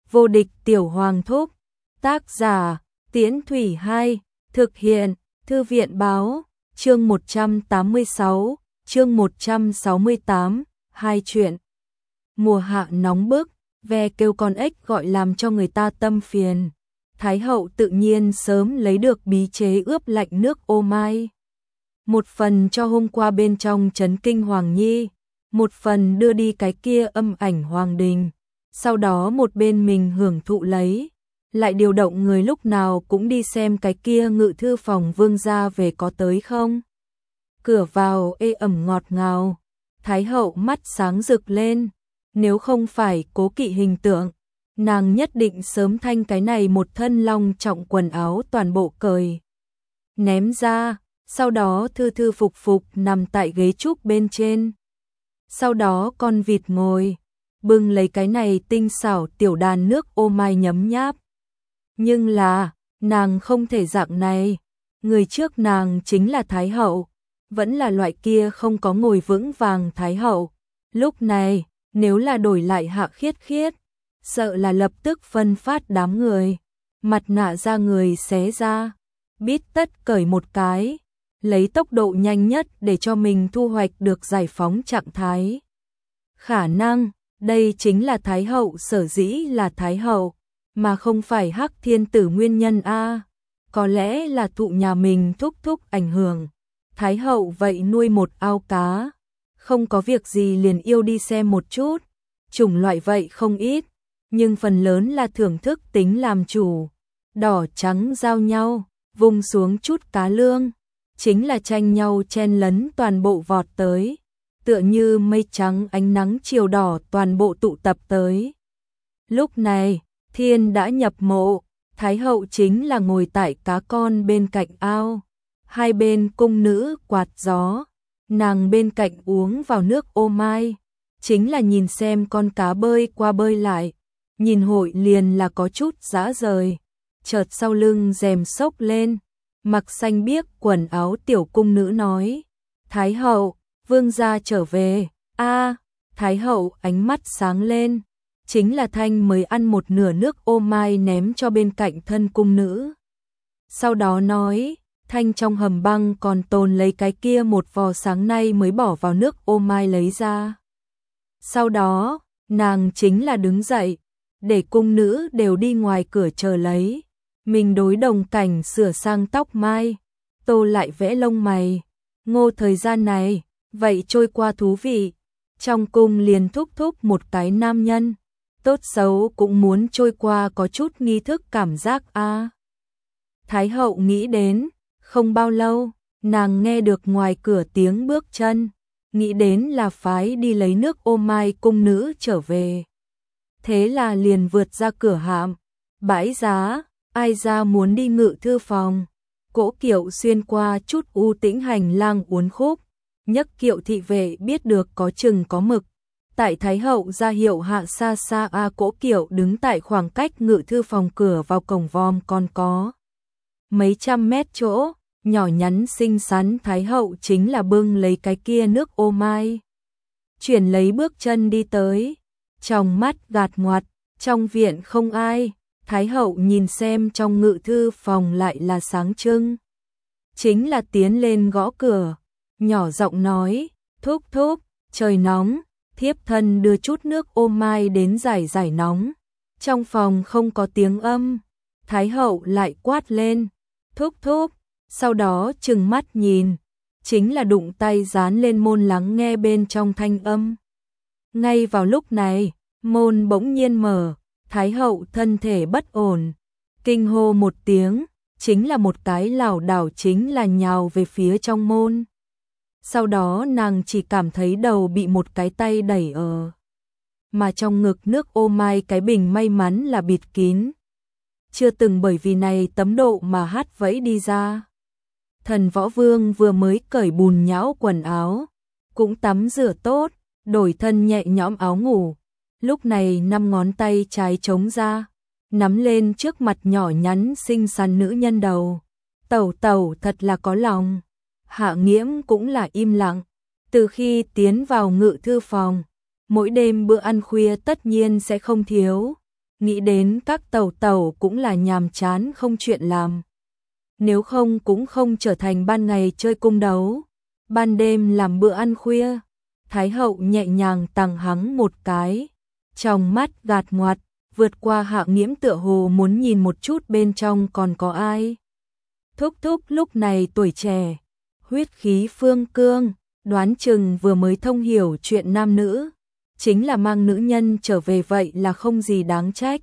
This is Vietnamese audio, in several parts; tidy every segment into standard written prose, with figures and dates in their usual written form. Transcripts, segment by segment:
Vô địch tiểu hoàng thúc. Tác giả Tiễn Thủy 2. Thực hiện Thư viện báo. Chương 186, chương 168, hai chuyện. Mùa hạ nóng bức, ve kêu con ếch gọi làm cho người ta tâm phiền. Thái hậu tự nhiên sớm lấy được bí chế ướp lạnh nước ô mai. Một phần cho hôm qua bên trong trấn kinh Hoàng Nhi, một phần đưa đi cái kia âm ảnh Hoàng Đình. Sau đó một bên mình hưởng thụ lấy, lại điều động người lúc nào cũng đi xem cái kia ngự thư phòng vương gia về có tới không. Cửa vào ê ẩm ngọt ngào, Thái hậu mắt sáng rực lên, nếu không phải cố kỵ hình tượng, nàng nhất định sớm thanh cái này một thân long trọng quần áo toàn bộ cởi ném ra, sau đó thư thư phục phục nằm tại ghế trúc bên trên. Sau đó con vịt ngồi, bưng lấy cái này tinh xảo tiểu đàn nước ô mai nhấm nháp. Nhưng là, nàng không thể dạng này, người trước nàng chính là Thái hậu, vẫn là loại kia không có ngồi vững vàng Thái hậu. Lúc này, nếu là đổi lại Hạ Khiết Khiết, sợ là lập tức phân phát đám người, mặt nạ ra người xé ra, bít tất cởi một cái, lấy tốc độ nhanh nhất để cho mình thu hoạch được giải phóng trạng thái. Khả năng, đây chính là Thái hậu sở dĩ là Thái hậu, mà không phải Hắc Thiên Tử nguyên nhân a. Có lẽ là thụ nhà mình thúc thúc ảnh hưởng. Thái hậu vậy nuôi một ao cá, không có việc gì liền yêu đi xem một chút. Chủng loại vậy không ít, nhưng phần lớn là thưởng thức tính làm chủ. Đỏ trắng giao nhau, vung xuống chút cá lương, chính là tranh nhau chen lấn toàn bộ vọt tới, tựa như mây trắng ánh nắng chiều đỏ toàn bộ tụ tập tới. Lúc này, thiên đã nhập mộ, Thái hậu chính là ngồi tại cá con bên cạnh ao, hai bên cung nữ quạt gió, nàng bên cạnh uống vào nước ô mai, chính là nhìn xem con cá bơi qua bơi lại, nhìn hội liền là có chút dã rời. Chợt sau lưng rèm xốc lên, mặc xanh biếc quần áo tiểu cung nữ nói: Thái hậu, vương gia trở về. A, Thái hậu ánh mắt sáng lên, chính là thanh mới ăn một nửa nước ô mai ném cho bên cạnh thân cung nữ. Sau đó nói, thanh trong hầm băng còn tồn lấy cái kia một vò sáng nay mới bỏ vào nước ô mai lấy ra. Sau đó, nàng chính là đứng dậy, để cung nữ đều đi ngoài cửa chờ lấy. Mình đối Đồng Cảnh sửa sang tóc mai, tô lại vẽ lông mày. Ngô thời gian này, vậy trôi qua thú vị. Trong cung liền thúc thúc một cái nam nhân, tốt xấu cũng muốn trôi qua có chút nghi thức cảm giác a. Thái hậu nghĩ đến, không bao lâu, nàng nghe được ngoài cửa tiếng bước chân, nghĩ đến là phái đi lấy nước ô mai cung nữ trở về. Thế là liền vượt ra cửa hạm, bãi giá, ai ra muốn đi ngự thư phòng. Cỗ kiệu xuyên qua chút u tĩnh hành lang uốn khúc, nhấc kiệu thị vệ biết được có chừng có mực. Tại Thái hậu ra hiệu hạ xa xa cỗ kiệu đứng tại khoảng cách ngự thư phòng cửa vào cổng vòm còn có mấy trăm mét chỗ, nhỏ nhắn xinh xắn Thái hậu chính là bưng lấy cái kia nước ô mai. Chuyển lấy bước chân đi tới, trong mắt gạt ngoặt, trong viện không ai. Thái hậu nhìn xem trong ngự thư phòng lại là sáng trưng. Chính là tiến lên gõ cửa, nhỏ giọng nói, thúc thúc, trời nóng, thiếp thân đưa chút nước ô mai đến giải giải nóng. Trong phòng không có tiếng âm, Thái hậu lại quát lên, thúc thúc, sau đó trừng mắt nhìn, chính là đụng tay dán lên môn lắng nghe bên trong thanh âm. Ngay vào lúc này, môn bỗng nhiên mở. Thái hậu thân thể bất ổn, kinh hô một tiếng, chính là một cái lảo đảo chính là nhào về phía trong môn. Sau đó nàng chỉ cảm thấy đầu bị một cái tay đẩy ở, mà trong ngực nước ô mai cái bình may mắn là bịt kín. Chưa từng bởi vì này tấm độ mà hát vẫy đi ra. Thần Võ Vương vừa mới cởi bùn nhão quần áo, cũng tắm rửa tốt, đổi thân nhẹ nhõm áo ngủ. Lúc này 5 ngón tay trái trống ra, nắm lên trước mặt nhỏ nhắn xinh xắn nữ nhân đầu. Tẩu tẩu thật là có lòng. Hạ Nghiễm cũng là im lặng. Từ khi tiến vào ngự thư phòng, mỗi đêm bữa ăn khuya tất nhiên sẽ không thiếu. nghĩ đến các tẩu tẩu cũng là nhàm chán không chuyện làm. Nếu không cũng không trở thành ban ngày chơi cung đấu, ban đêm làm bữa ăn khuya. Thái hậu nhẹ nhàng tằng hắng một cái, trong mắt gạt ngoặt, vượt qua Hạ Nghiễm tựa hồ muốn nhìn một chút bên trong còn có ai. Thúc thúc lúc này tuổi trẻ, huyết khí phương cương, đoán chừng vừa mới thông hiểu chuyện nam nữ, chính là mang nữ nhân trở về vậy là không gì đáng trách.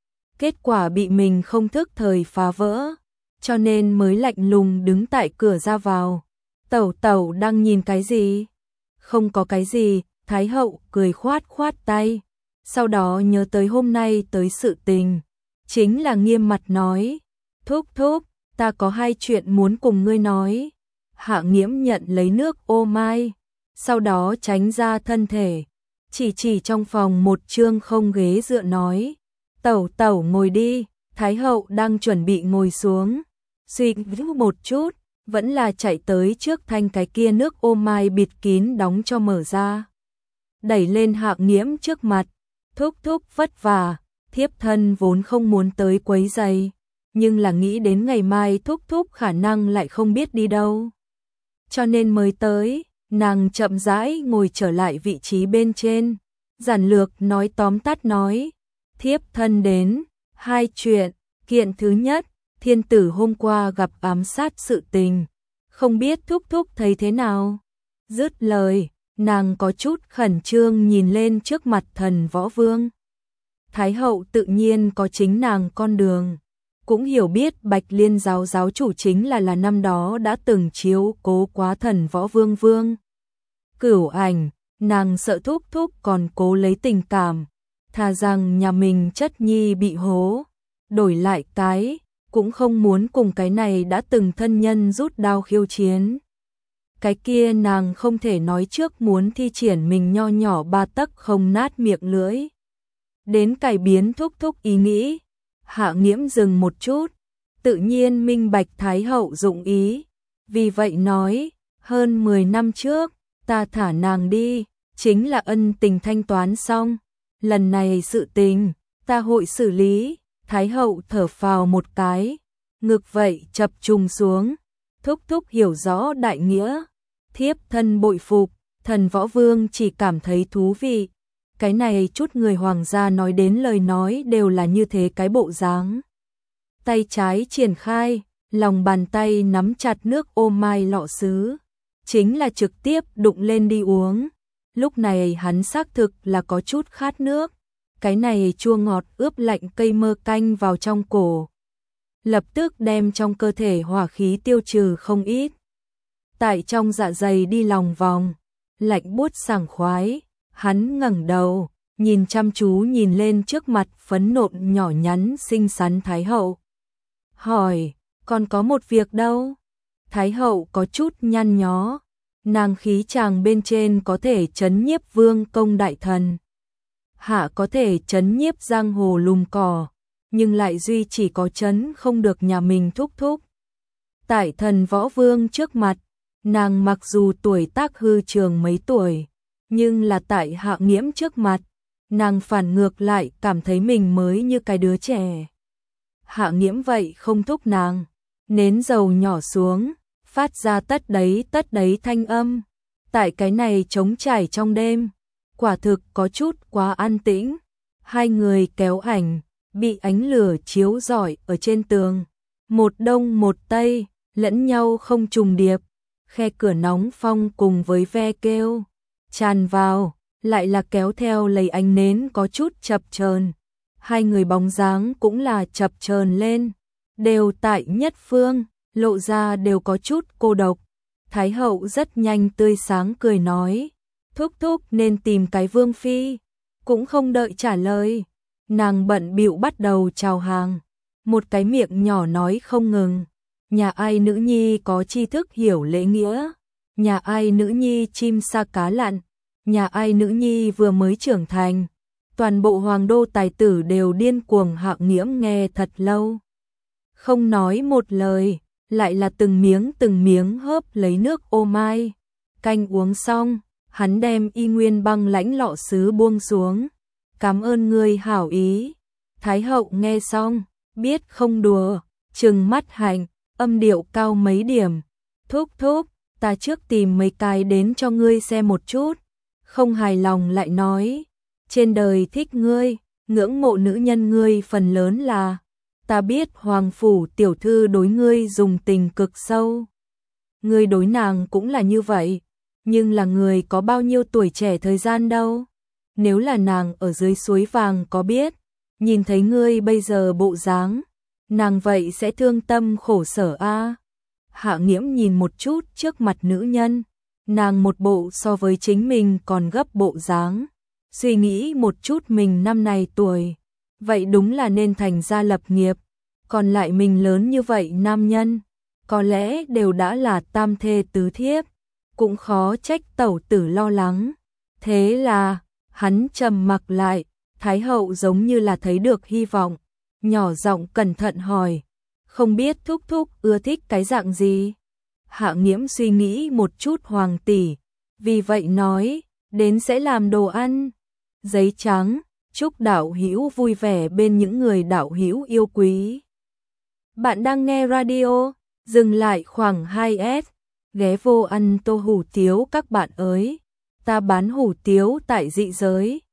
Kết quả bị mình không thức thời phá vỡ, cho nên mới lạnh lùng đứng tại cửa ra vào. Tẩu tẩu đang nhìn cái gì? Không có cái gì, Thái hậu cười khoát khoát tay. Sau đó nhớ tới hôm nay tới sự tình, chính là nghiêm mặt nói, thúc thúc, ta có hai chuyện muốn cùng ngươi nói. Hạ Nghiễm nhận lấy nước ô mai, sau đó tránh ra thân thể, chỉ trong phòng một chương không ghế dựa nói, tẩu tẩu ngồi đi. Thái hậu đang chuẩn bị ngồi xuống, suy nghĩ một chút, vẫn là chạy tới trước thanh cái kia nước ô mai bịt kín đóng cho mở ra, đẩy lên Hạ Nghiễm trước mặt. Thúc thúc vất vả, thiếp thân vốn không muốn tới quấy rầy, nhưng là nghĩ đến ngày mai thúc thúc khả năng lại không biết đi đâu, cho nên mới tới. Nàng chậm rãi ngồi trở lại vị trí bên trên, giản lược nói tóm tắt nói, thiếp thân đến hai chuyện. Kiện thứ nhất, thiên tử hôm qua gặp ám sát sự tình, không biết thúc thúc thấy thế nào. Dứt lời, nàng có chút khẩn trương nhìn lên trước mặt Thần Võ Vương. Thái hậu tự nhiên có chính nàng con đường, cũng hiểu biết Bạch Liên giáo giáo chủ chính là năm đó đã từng chiếu cố quá Thần Võ Vương Vương Cửu Ảnh, nàng sợ thúc thúc còn cố lấy tình cảm, thà rằng nhà mình chất nhi bị hố, đổi lại cái, cũng không muốn cùng cái này đã từng thân nhân rút đao khiêu chiến. Cái kia nàng không thể nói trước muốn thi triển mình nho nhỏ 3 tấc không nát miệng lưỡi. Đến cải biến thúc thúc ý nghĩ, Hạ Nghiễm dừng một chút, tự nhiên minh bạch Thái hậu dụng ý, vì vậy nói, hơn 10 năm trước, ta thả nàng đi, chính là ân tình thanh toán xong, lần này sự tình, ta hội xử lý. Thái hậu thở phào một cái, ngực vậy chập trùng xuống, thúc thúc hiểu rõ đại nghĩa, thiếp thân bội phục. Thần Võ Vương chỉ cảm thấy thú vị, cái này chút người hoàng gia nói đến lời nói đều là như thế cái bộ dáng. Tay trái triển khai, lòng bàn tay nắm chặt nước ô mai lọ sứ, chính là trực tiếp đụng lên đi uống. Lúc này hắn xác thực là có chút khát nước, cái này chua ngọt ướp lạnh cây mơ canh vào trong cổ, lập tức đem trong cơ thể hỏa khí tiêu trừ không ít. Tại trong dạ dày đi lòng vòng, lạnh buốt sảng khoái, hắn ngẩng đầu, nhìn chăm chú nhìn lên trước mặt phấn nộn nhỏ nhắn xinh xắn Thái hậu. Hỏi, còn có một việc đâu? Thái hậu có chút nhăn nhó, nàng khí chàng bên trên có thể trấn nhiếp vương công đại thần, hạ có thể trấn nhiếp giang hồ lùm cỏ, nhưng lại duy chỉ có trấn không được nhà mình thúc thúc. Tại Thần Võ Vương trước mặt, nàng mặc dù tuổi tác hư trường mấy tuổi, nhưng là tại Hạ Nghiễm trước mặt, nàng phản ngược lại cảm thấy mình mới như cái đứa trẻ. Hạ Nghiễm vậy không thúc nàng, nến dầu nhỏ xuống, phát ra tất đấy thanh âm. Tại cái này trống trải trong đêm, quả thực có chút quá an tĩnh. Hai người kéo ảnh, bị ánh lửa chiếu rọi ở trên tường, một đông một tây, lẫn nhau không trùng điệp. Khe cửa nóng phong cùng với ve kêu tràn vào, lại là kéo theo lấy ánh nến có chút chập chờn. Hai người bóng dáng cũng là chập chờn lên, đều tại nhất phương, lộ ra đều có chút cô độc. Thái hậu rất nhanh tươi sáng cười nói, thúc thúc nên tìm cái vương phi. Cũng không đợi trả lời, nàng bận bịu bắt đầu chào hàng, một cái miệng nhỏ nói không ngừng. Nhà ai nữ nhi có tri thức hiểu lễ nghĩa, nhà ai nữ nhi chim sa cá lặn, nhà ai nữ nhi vừa mới trưởng thành. Toàn bộ hoàng đô tài tử đều điên cuồng. Hạ Nghiễm nghe thật lâu, không nói một lời, lại là từng miếng hớp lấy nước ô mai. Canh uống xong, hắn đem y nguyên băng lãnh lọ sứ buông xuống. Cảm ơn ngươi hảo ý. Thái hậu nghe xong, biết không đùa, trừng mắt Hạnh, âm điệu cao mấy điểm. Thúc thúc, ta trước tìm mấy cái đến cho ngươi xem một chút. Không hài lòng lại nói, trên đời thích ngươi, ngưỡng mộ nữ nhân ngươi phần lớn là, ta biết hoàng phủ tiểu thư đối ngươi dùng tình cực sâu. Ngươi đối nàng cũng là như vậy, nhưng là người có bao nhiêu tuổi trẻ thời gian đâu. Nếu là nàng ở dưới suối vàng có biết, nhìn thấy ngươi bây giờ bộ dáng, nàng vậy sẽ thương tâm khổ sở a. Hạ Nghiễm nhìn một chút trước mặt nữ nhân, nàng một bộ so với chính mình còn gấp bộ dáng, suy nghĩ một chút mình năm này tuổi, vậy đúng là nên thành gia lập nghiệp, còn lại mình lớn như vậy nam nhân, có lẽ đều đã là tam thê tứ thiếp, cũng khó trách tẩu tử lo lắng. Thế là, hắn trầm mặc lại, Thái hậu giống như là thấy được hy vọng, nhỏ giọng cẩn thận hỏi, không biết thúc thúc ưa thích cái dạng gì? Hạ Nghiễm suy nghĩ một chút hoàng tỷ, vì vậy nói, đến sẽ làm đồ ăn. Giấy trắng, chúc đạo hữu vui vẻ bên những người đạo hữu yêu quý. Bạn đang nghe radio, dừng lại khoảng 2S, ghé vô ăn tô hủ tiếu các bạn ơi. Ta bán hủ tiếu tại dị giới.